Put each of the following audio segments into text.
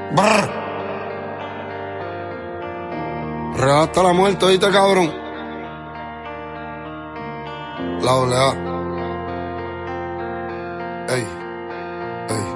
Brr. Real hasta la muerte, oíste, cabrón. La doble A. Ey, ey.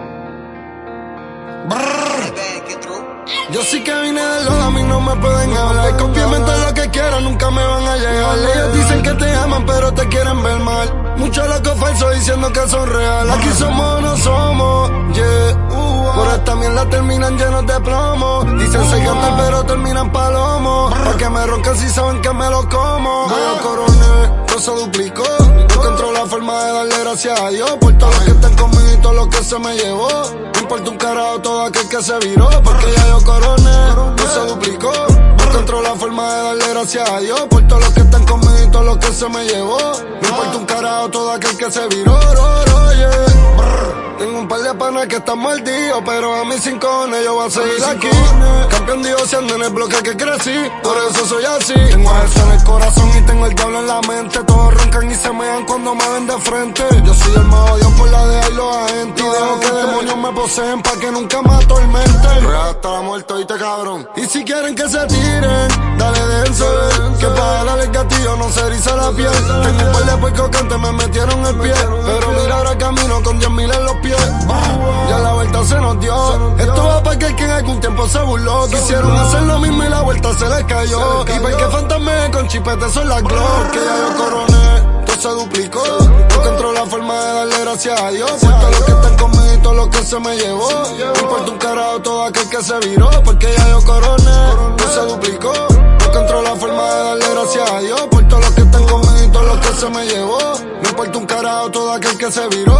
Brr. Yo sí que vine del LOL, a mí no me pueden hablar. Confíen todo lo que quieran, nunca me van a llegar. Ellos dicen que te aman, pero te quieren ver mal. Muchos locos falsos diciendo que son reales. Aquí somos o no somos, yeah. Por esta mierda terminan llenos de plomo. Dicen se cantan, pero terminan palomos. Pa' que me roncan si saben que me lo como. Yo coroné, todo se duplicó. No encontró la forma de darle gracias a Dios por todos los que están conmigo y todo lo que se me llevó. No importa un carajo todo aquel que se viró, porque ya yo coroné, todo se duplicó. No encontró la forma de darle gracias a Dios por todos los que están conmigo y todo lo que se me llevó. No importa un carajo todo aquel que se viró, Tengo un par de panas que están mordidos, pero a mí sin cojones yo voy a seguir aquí. Campeón divorciando en el bloque que crecí, por eso soy así. Tengo a Jesús en el corazón y tengo el diablo en la mente. Todos roncan y se mean cuando me ven de frente. Yo soy el más odiado por la de los agentes. Y dejo que demonios me poseen pa' que nunca me atormenten. Real hasta la muerte, oíste, cabrón. Y si quieren que se tiren, dale dense. Que para darle el gatillo no se eriza la piel. Tengo un par de puercos que antes me metieron el pie, pero mira ahora camino con 10.000 en los pies. Ya la vuelta se nos dio. Esto va para aquel que en algún tiempo se burló. Quisieron hacer lo mismo y la vuelta se les cayó. Y para que fantasme con chipete son las Glock. Que ya yo coroné, todo se duplicó. No encontró la forma de darle gracias a Dios por todos los que están conmigo y todo lo que se me llevó. No importa un carajo todo aquel que se viró, porque ya yo coroné, todo se duplicó. No encontró la forma de darle gracias a Dios por todos los que están conmigo y todo lo que se me llevó. No importa un carajo todo aquel que se viró,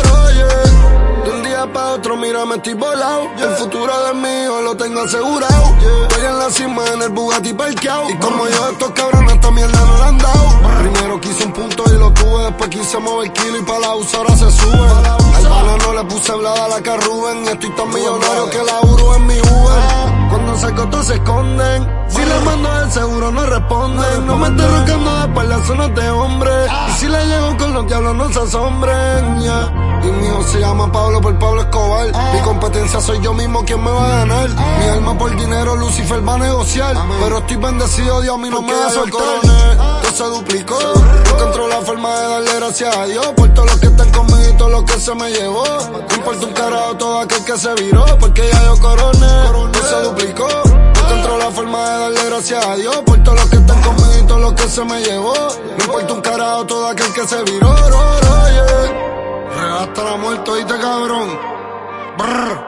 De un día pa' otro, mira, me estoy volado. El futuro del mío lo tengo asegurado. Estoy en la cima en el Bugatti parqueado. Y como yo, estos cabrones esta mierda no la han dado. Primero quise un punto y lo tuve. Después quise mover kilo y pa' la usa ahora se sube. Al pana no le puse blada a la Carruben. Y estoy tan millonario que la Uru en mi Uber. Cuando saco todos se esconden. Si les mando el seguro no responden. No me estoy roncando de espalda, eso no es de hombre. Y si le llego con los diablos no se asombren, Y mi hijo se llama Pablo por Pablo Escobar. Mi competencia soy yo mismo, ¿quién me va a ganar? Mi alma por dinero, Lucifer va a negociar. Pero estoy bendecido, Dios a mí no me va a soltar. Todo se duplicó. No encontró la forma de darle gracias a Dios por todos los que están conmigo y todo lo que se me llevó. No importa un carajo todo aquel que se viró, porque ya yo coroné, todo se duplicó. No encontró la forma de darle gracias a Dios por todos los que están conmigo y todo lo que se me llevó. No importa un carajo todo aquel que se viró, Hasta la muerte, oíste, cabrón. Brr.